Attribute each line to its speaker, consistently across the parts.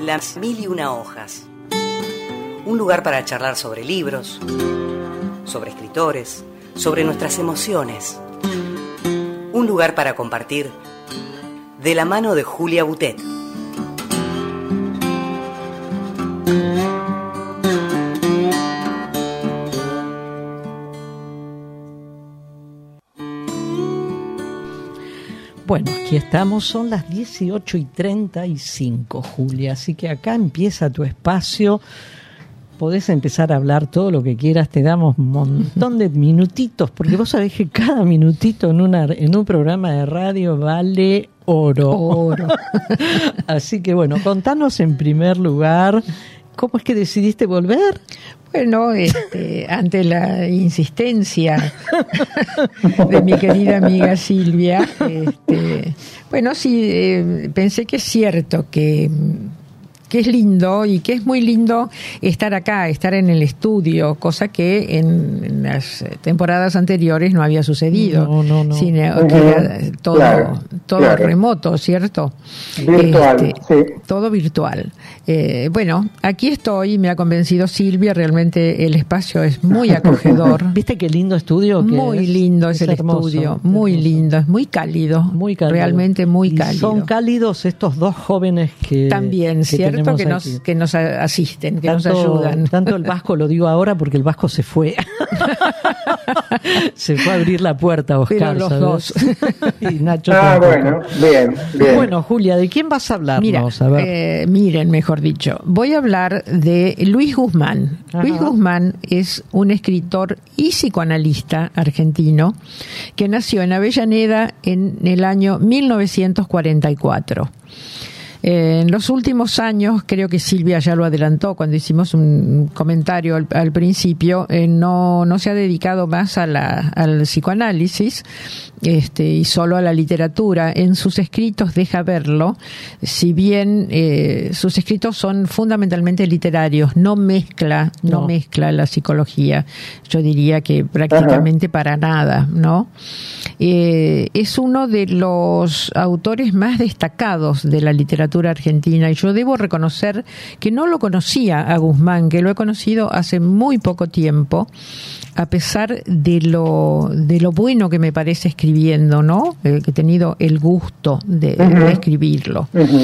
Speaker 1: Las 1001 hojas. Un lugar para charlar sobre libros, sobre escritores, sobre nuestras emociones. Un lugar para compartir de la mano de Julia Butet.
Speaker 2: Bueno, aquí estamos, son las 18:35, Julia, así que acá empieza tu espacio. Podés empezar a hablar todo lo que quieras, te damos un montón de minutitos, porque vos sabés que cada minutito en un programa de radio vale oro. Así que bueno, contanos en primer lugar, ¿cómo es que decidiste volver?
Speaker 3: Bueno, ante la insistencia de mi querida amiga Silvia, bueno, sí, pensé que es cierto que es lindo y que es muy lindo estar acá, estar en el estudio, cosa que en las temporadas anteriores no había sucedido.
Speaker 2: No.
Speaker 3: Sino que era todo remoto, ¿cierto?
Speaker 4: Virtual, sí.
Speaker 3: Todo virtual. Bueno, aquí estoy, me ha convencido Silvia, realmente el espacio es muy acogedor.
Speaker 2: ¿Viste qué lindo estudio?
Speaker 3: Muy lindo es el
Speaker 2: hermoso,
Speaker 3: estudio, muy lindo, es muy cálido. Muy cálido. Realmente muy cálido.
Speaker 2: Son cálidos estos dos jóvenes que
Speaker 3: también, ¿cierto? Que nos asisten, que nos ayudan.
Speaker 2: Tanto el Vasco, lo digo ahora porque el Vasco se fue. Se fue a abrir la puerta, Oscar.
Speaker 3: Pero los dos.
Speaker 2: Y Nacho
Speaker 4: bueno, bien.
Speaker 2: Bueno, Julia, ¿de quién vas a hablarnos?
Speaker 3: Miren, mejor dicho, voy a hablar de Luis Guzmán. Ajá. Luis Guzmán es un escritor y psicoanalista argentino que nació en Avellaneda en el año 1944. En los últimos años, creo que Silvia ya lo adelantó cuando hicimos un comentario al principio, no se ha dedicado más al psicoanálisis y solo a la literatura. En sus escritos deja verlo, si bien sus escritos son fundamentalmente literarios, no mezcla la psicología, yo diría que prácticamente para nada, ¿no? Es uno de los autores más destacados de la literatura argentina y yo debo reconocer que no lo conocía a Guzmán, que lo he conocido hace muy poco tiempo, a pesar de lo bueno que me parece escribiendo, ¿no? Que he tenido el gusto de escribirlo.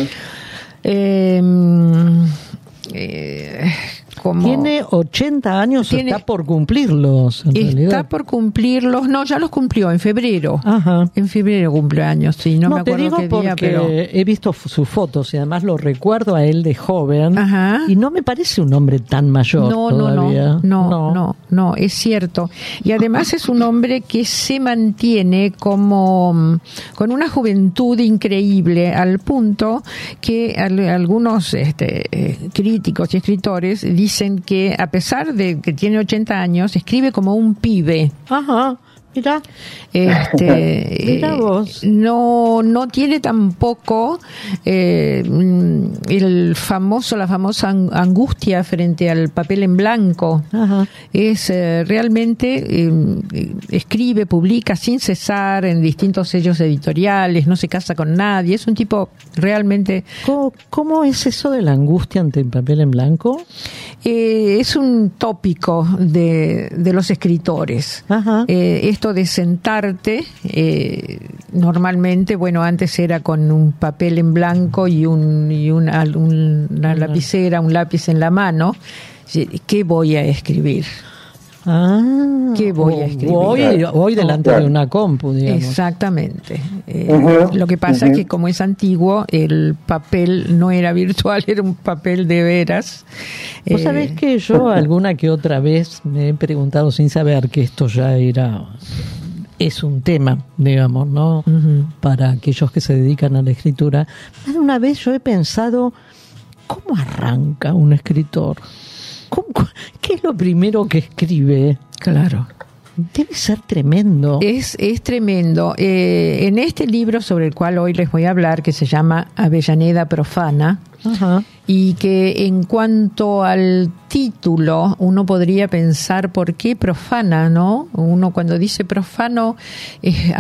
Speaker 2: Tiene 80 años, está por cumplirlos, en realidad.
Speaker 3: Está por cumplirlos, no, ya los cumplió en febrero.
Speaker 2: Ajá.
Speaker 3: En febrero cumple años, sí, no me acuerdo qué día, pero
Speaker 2: he visto sus fotos y además lo recuerdo a él de joven.
Speaker 3: Ajá.
Speaker 2: Y no me parece un hombre tan mayor todavía.
Speaker 3: No, es cierto. Y además es un hombre que se mantiene como con una juventud increíble, al punto que algunos críticos y escritores dicen que a pesar de que tiene 80 años, escribe como un pibe.
Speaker 2: Ajá. Mira,
Speaker 3: mira vos. No tiene tampoco la famosa angustia frente al papel en blanco.
Speaker 2: Ajá.
Speaker 3: Es realmente escribe, publica sin cesar en distintos sellos editoriales, no se casa con nadie, es un tipo realmente.
Speaker 2: ¿Cómo es eso de la angustia ante el papel en blanco?
Speaker 3: Es un tópico de los escritores.
Speaker 2: Ajá.
Speaker 3: Esto de sentarte, normalmente, bueno, antes era con un papel en blanco y una lapicera, un lápiz en la mano. ¿Qué voy a escribir? ¿Qué voy a escribir?
Speaker 2: Hoy delante de una compu, digamos.
Speaker 3: Exactamente. Lo que pasa es que como es antiguo, el papel no era virtual, era un papel de veras.
Speaker 2: Vos sabés que yo alguna que otra vez me he preguntado sin saber que esto ya es un tema, digamos, ¿no? Para aquellos que se dedican a la escritura. Más de una vez yo he pensado, ¿cómo arranca un escritor? ¿Qué es lo primero que escribe?
Speaker 3: Claro.
Speaker 2: Debe ser tremendo.
Speaker 3: Es tremendo. En este libro sobre el cual hoy les voy a hablar, que se llama Avellaneda Profana,
Speaker 2: ajá,
Speaker 3: y que en cuanto al título uno podría pensar ¿por qué profana? ¿No? Uno cuando dice profano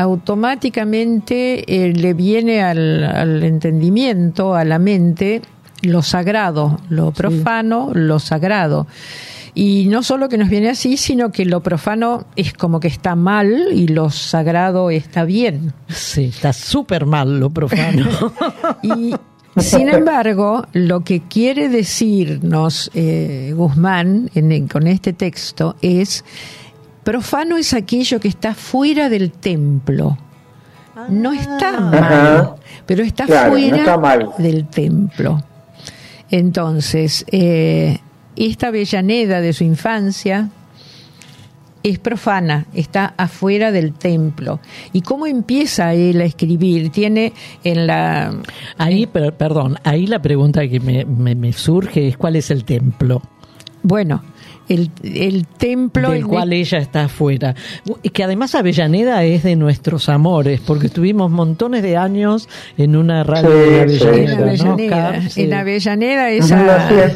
Speaker 3: automáticamente le viene al entendimiento, a la mente, lo sagrado, lo profano, lo sagrado. Y no solo que nos viene así, sino que lo profano es como que está mal y lo sagrado está bien.
Speaker 2: Sí, está súper mal lo profano.
Speaker 3: Y sin embargo, lo que quiere decirnos Guzmán con este texto es: profano es aquello que está fuera del templo. No está mal, pero está fuera del templo. Entonces, esta Avellaneda de su infancia es profana, está afuera del templo. ¿Y cómo empieza él a escribir? Tiene en la...
Speaker 2: Ahí, perdón, ahí la pregunta que me surge es: ¿cuál es el templo?
Speaker 3: Bueno, el templo
Speaker 2: del cual ella está afuera. Y que además Avellaneda es de nuestros amores, porque estuvimos montones de años en una radio de Avellaneda.
Speaker 3: En Avellaneda esa...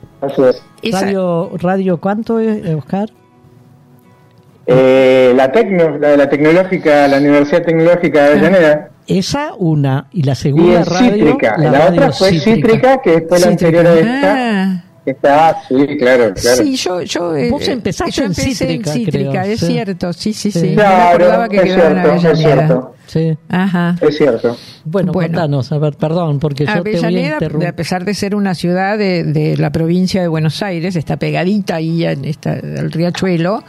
Speaker 2: Radio, ¿cuánto es, Oscar?
Speaker 4: La de la tecnológica, la Universidad Tecnológica de Avellaneda.
Speaker 2: Esa una, y la segunda radio...
Speaker 4: Cítrica. La otra fue Cítrica, que fue la anterior a esta. Sí, claro.
Speaker 3: Sí,
Speaker 2: vos empezaste en Cítrica,
Speaker 3: creo, es cierto, sí.
Speaker 2: Claro,
Speaker 3: no me acordaba que quedaba en Avellaneda.
Speaker 4: Es cierto.
Speaker 2: Sí.
Speaker 3: Ajá.
Speaker 4: Es cierto.
Speaker 2: Bueno, contanos, a ver, perdón, porque yo te voy a interrumpir.
Speaker 3: A pesar de ser una ciudad de la provincia de Buenos Aires, está pegadita ahí al riachuelo,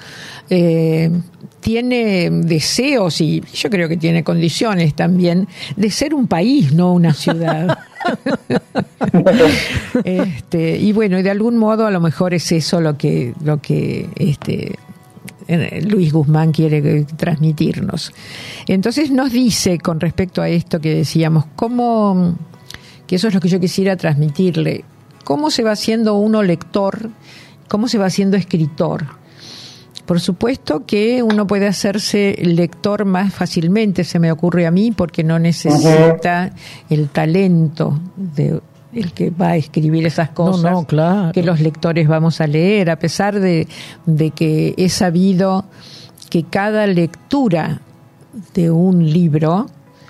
Speaker 3: tiene deseos, y yo creo que tiene condiciones también, de ser un país, no una ciudad. Y bueno, de algún modo a lo mejor es eso lo que Luis Guzmán quiere transmitirnos. Entonces nos dice, con respecto a esto que decíamos, que eso es lo que yo quisiera transmitirle, cómo se va haciendo uno lector, cómo se va haciendo escritor. Por supuesto que uno puede hacerse lector más fácilmente, se me ocurre a mí, porque no necesita el talento de el que va a escribir esas cosas
Speaker 2: claro,
Speaker 3: que los lectores vamos a leer, a pesar de que he sabido que cada lectura de un libro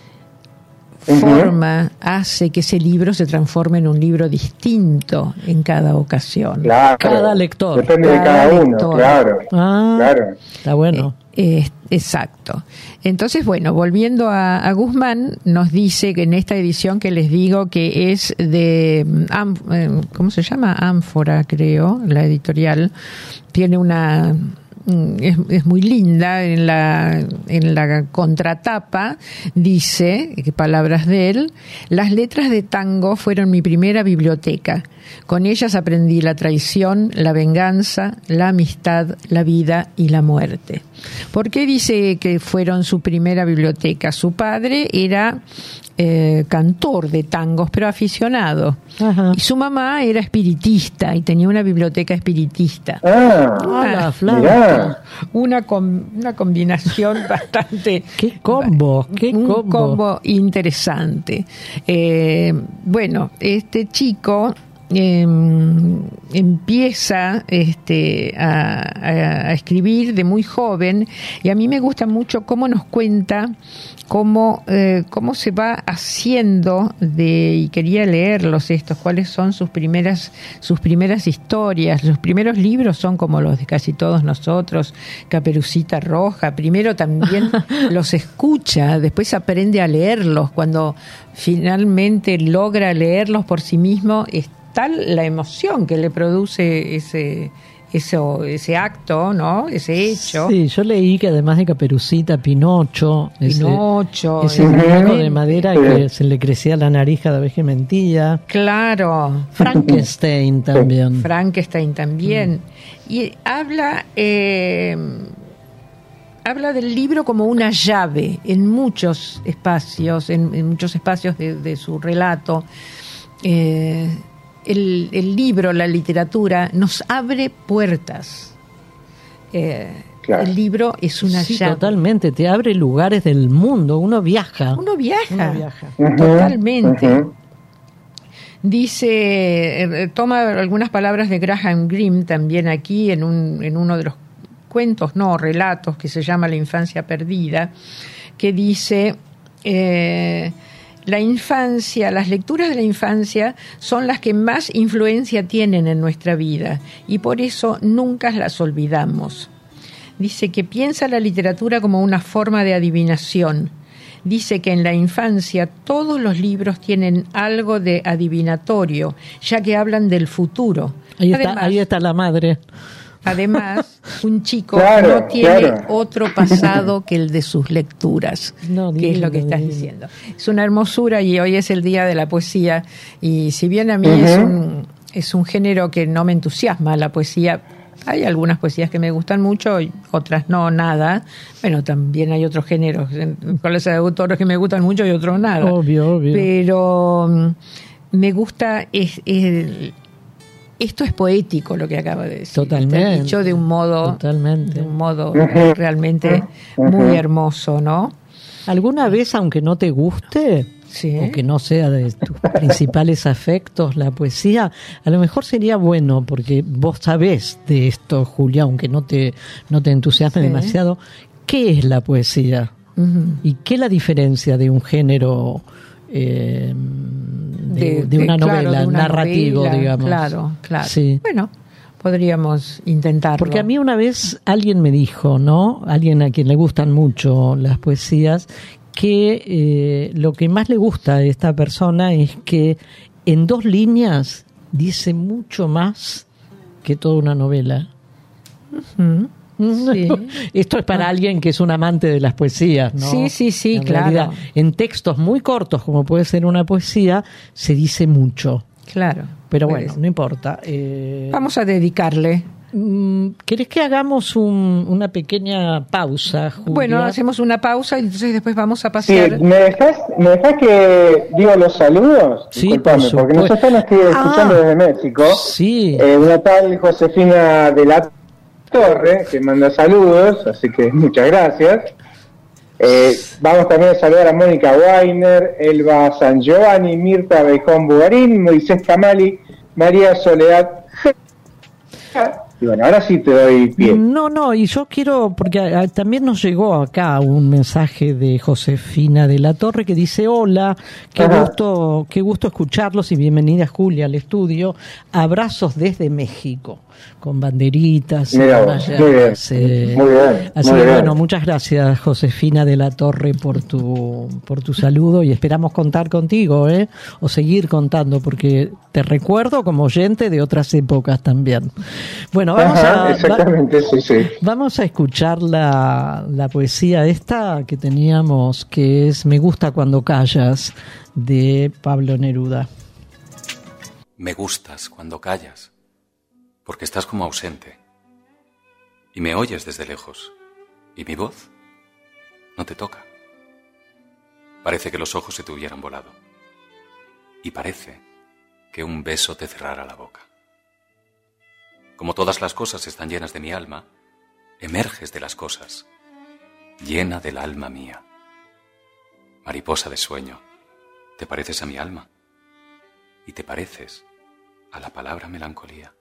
Speaker 3: hace que ese libro se transforme en un libro distinto en cada ocasión.
Speaker 4: Claro,
Speaker 2: cada lector.
Speaker 4: Depende de cada uno, claro.
Speaker 2: Claro. Está bueno.
Speaker 3: Exacto. Entonces, bueno, volviendo a Guzmán, nos dice que en esta edición que les digo que es de, ¿cómo se llama? Ánfora, creo, la editorial, tiene una... Es muy linda. En la contratapa dice, palabras de él: las letras de tango fueron mi primera biblioteca. Con ellas aprendí la traición, la venganza, la amistad, la vida y la muerte. ¿Por qué dice que fueron su primera biblioteca? Su padre era cantor de tangos, pero aficionado. Ajá. Y su mamá era espiritista y tenía una biblioteca espiritista. Una combinación bastante...
Speaker 2: ¡Qué combo!
Speaker 3: Un combo interesante. Bueno, este chico... empieza a escribir de muy joven, y a mí me gusta mucho cómo nos cuenta cómo se va haciendo y quería leerlos cuáles son sus primeras historias. Los primeros libros son como los de casi todos nosotros, Caperucita Roja. Primero también los escucha, después aprende a leerlos. Cuando finalmente logra leerlos por sí mismo, es tal la emoción que le produce ese acto, ¿no? Ese hecho.
Speaker 2: Sí, yo leí que además de Caperucita, Pinocho, ese muñeco de madera que se le crecía la nariz cada vez que mentía.
Speaker 3: Claro.
Speaker 2: Frankenstein también.
Speaker 3: Y habla del libro como una llave en muchos espacios, de su relato. El libro, la literatura, nos abre puertas. Claro. El libro es una llave.
Speaker 2: Totalmente, te abre lugares del mundo. Uno viaja.
Speaker 3: Totalmente. Dice, toma algunas palabras de Graham Greene también aquí en uno de los cuentos, relatos, que se llama La infancia perdida, que dice... la infancia, las lecturas de la infancia son las que más influencia tienen en nuestra vida y por eso nunca las olvidamos. Dice que piensa la literatura como una forma de adivinación. Dice que en la infancia todos los libros tienen algo de adivinatorio, ya que hablan del futuro.
Speaker 2: Ahí está la madre.
Speaker 3: Además, un chico no tiene otro pasado que el de sus lecturas, que es lo que estás diciendo. Es una hermosura y hoy es el Día de la Poesía y si bien a mí es un género que no me entusiasma, la poesía, hay algunas poesías que me gustan mucho y otras no, nada. Bueno, también hay otros géneros, con los autores que me gustan mucho y otros nada.
Speaker 2: Obvio.
Speaker 3: Pero me gusta... Esto es poético lo que acabo de decir.
Speaker 2: Totalmente.
Speaker 3: Está dicho de un modo realmente muy hermoso, ¿no?
Speaker 2: ¿Alguna vez, aunque no te guste, o que no sea de tus principales afectos la poesía, a lo mejor sería bueno, porque vos sabés de esto, Julia, aunque no te entusiasme demasiado, ¿qué es la poesía? ¿Y qué es la diferencia de un género... de una novela, narrativo, digamos.
Speaker 3: Claro.
Speaker 2: Sí.
Speaker 3: Bueno, podríamos intentarlo.
Speaker 2: Porque a mí una vez alguien me dijo, ¿no? Alguien a quien le gustan mucho las poesías, que lo que más le gusta a esta persona es que en 2 líneas dice mucho más que toda una novela. Sí. Esto es para alguien que es un amante de las poesías, ¿no?
Speaker 3: Sí,
Speaker 2: en
Speaker 3: claro.
Speaker 2: realidad, en textos muy cortos, como puede ser una poesía, se dice mucho.
Speaker 3: Claro.
Speaker 2: Pero bueno, no importa.
Speaker 3: Vamos a dedicarle.
Speaker 2: ¿Querés que hagamos una pequeña pausa, Julia?
Speaker 3: Bueno, hacemos una pausa y entonces después vamos a pasear.
Speaker 4: Sí, ¿me dejás que digo los saludos?
Speaker 2: Sí,
Speaker 4: disculpame, porque nosotros nos estoy escuchando desde México.
Speaker 2: Sí.
Speaker 4: Una tal Josefina de la Torre, que manda saludos, así que muchas gracias. Vamos también a saludar a Mónica Weiner, Elba San Giovanni, Mirta Beijón Bugarín, Moisés Camali, María Soledad. Y bueno, ahora sí te doy pie.
Speaker 2: No, y yo quiero, porque también nos llegó acá un mensaje de Josefina de la Torre que dice: hola, qué gusto escucharlos y bienvenida Julia al estudio, abrazos desde México, con banderitas.
Speaker 4: Mira, muy bien.
Speaker 2: Así que bueno, muchas gracias Josefina de la Torre por tu saludo y esperamos contar contigo, o seguir contando, porque te recuerdo como oyente de otras épocas también. Bueno, vamos a escuchar la poesía esta que teníamos, que es Me gusta cuando callas, de Pablo Neruda.
Speaker 5: Me gustas cuando callas, porque estás como ausente, y me oyes desde lejos, y mi voz no te toca. Parece que los ojos se te hubieran volado, y parece que un beso te cerrara la boca. Como todas las cosas están llenas de mi alma, emerges de las cosas, llena del alma mía. Mariposa de sueño, te pareces a mi alma, y te pareces a la palabra melancolía.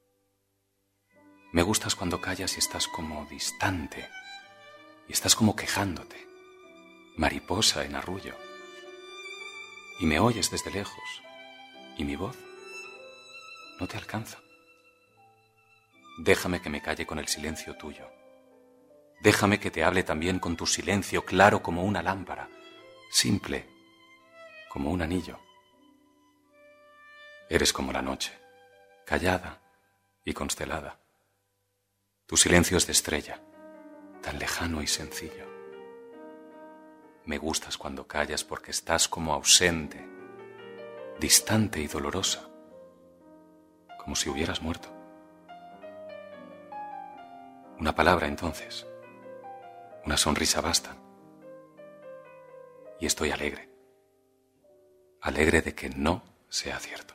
Speaker 5: Me gustas cuando callas y estás como distante, y estás como quejándote, mariposa en arrullo. Y me oyes desde lejos, y mi voz no te alcanza. Déjame que me calle con el silencio tuyo. Déjame que te hable también con tu silencio, claro como una lámpara, simple como un anillo. Eres como la noche, callada y constelada. Tu silencio es de estrella, tan lejano y sencillo. Me gustas cuando callas porque estás como ausente, distante y dolorosa, como si hubieras muerto. Una palabra entonces, una sonrisa bastan. Y estoy alegre, alegre de que no sea cierto.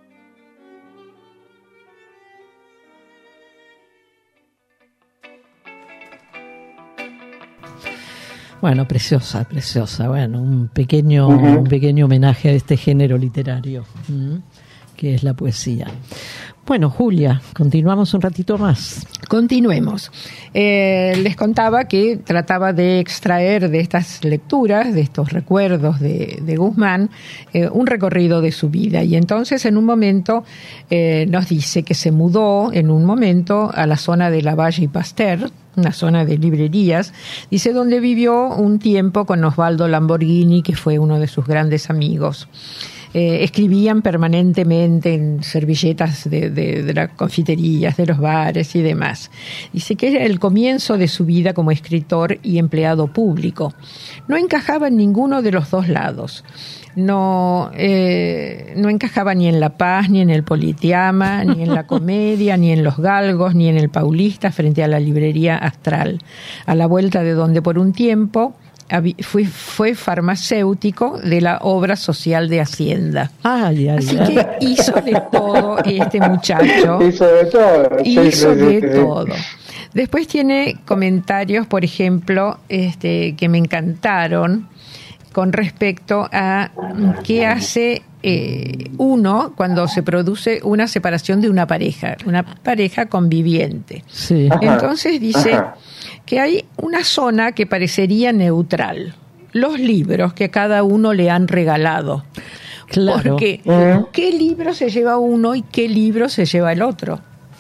Speaker 2: Bueno, preciosa. Bueno, un pequeño homenaje a este género literario, que es la poesía. Bueno, Julia, continuamos un ratito más.
Speaker 3: Continuemos. Les contaba que trataba de extraer de estas lecturas, de estos recuerdos de Guzmán, un recorrido de su vida. Y entonces en un momento nos dice que se mudó en un momento a la zona de Lavalle y Pasteur, una zona de librerías, dice, donde vivió un tiempo con Osvaldo Lamborghini, que fue uno de sus grandes amigos. Escribían permanentemente en servilletas de las confiterías, de los bares y demás. Dice que era el comienzo de su vida como escritor y empleado público. No encajaba en ninguno de los dos lados. No encajaba ni en La Paz, ni en el Politeama, ni en la Comedia, ni en Los Galgos, ni en el Paulista, frente a la librería Astral, a la vuelta de donde por un tiempo fue farmacéutico de la Obra Social de Hacienda. Así que hizo de todo este muchacho. Hizo de todo. Después tiene comentarios, por ejemplo, que me encantaron con respecto a qué hace uno cuando se produce una separación de una pareja conviviente.
Speaker 2: Sí.
Speaker 3: Entonces dice que hay una zona que parecería neutral, los libros que a cada uno le han regalado.
Speaker 2: Claro.
Speaker 3: Porque ¿qué libro se lleva uno y qué libro se lleva el otro?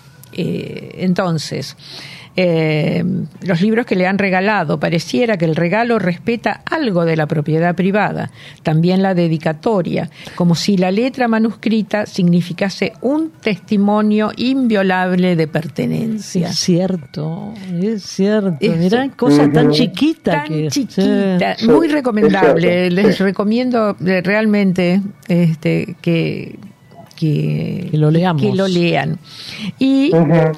Speaker 3: Entonces, los libros que le han regalado, pareciera que el regalo respeta algo de la propiedad privada, también la dedicatoria, como si la letra manuscrita significase un testimonio inviolable de pertenencia.
Speaker 2: Es cierto. Mirá, cosa tan chiquita.
Speaker 3: Sí. Muy recomendable. Les recomiendo realmente que lo leamos. Que lo lean. Y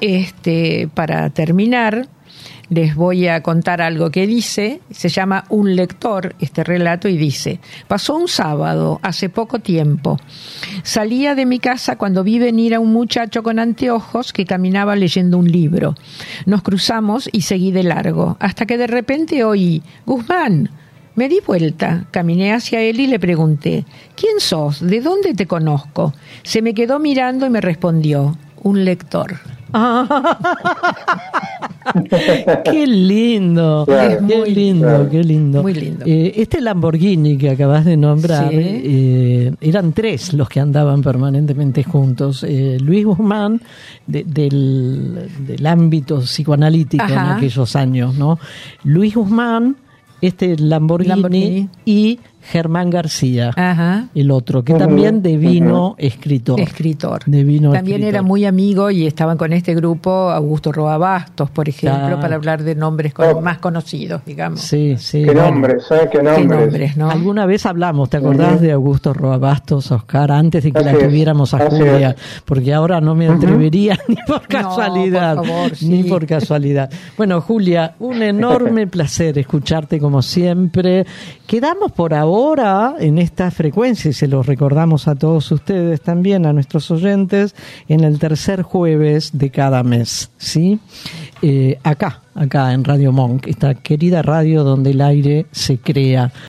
Speaker 3: para terminar, les voy a contar algo que dice, se llama Un lector, este relato, y dice: pasó un sábado, hace poco tiempo. Salía de mi casa cuando vi venir a un muchacho con anteojos que caminaba leyendo un libro. Nos cruzamos y seguí de largo, hasta que de repente oí: Guzmán. Me di vuelta, caminé hacia él y le pregunté: ¿quién sos? ¿De dónde te conozco? Se me quedó mirando y me respondió: un lector.
Speaker 2: Qué lindo,
Speaker 3: claro.
Speaker 2: Qué lindo.
Speaker 3: Muy lindo.
Speaker 2: Este Lamborghini que acabas de nombrar, sí. Eran tres los que andaban permanentemente juntos. Luis Guzmán, del ámbito psicoanalítico en aquellos años, ¿no? Luis Guzmán, Lamborghini y Germán García, el otro, que también devino escritor.
Speaker 3: También era muy amigo y estaban con este grupo Augusto Roa Bastos, por ejemplo, para hablar de nombres más conocidos, digamos.
Speaker 2: Sí.
Speaker 4: ¿Qué nombres,
Speaker 3: ¿no?
Speaker 2: Alguna vez hablamos, ¿te acordás de Augusto Roa Bastos, Oscar, antes de que la tuviéramos a Julia? Porque ahora no me atrevería ni por casualidad.
Speaker 3: No, por favor,
Speaker 2: ni por casualidad. Bueno, Julia, un enorme placer escucharte como siempre. Quedamos por ahora en esta frecuencia, y se lo recordamos a todos ustedes también, a nuestros oyentes, en el tercer jueves de cada mes, ¿sí? Acá en Radio Monk, esta querida radio donde el aire se crea.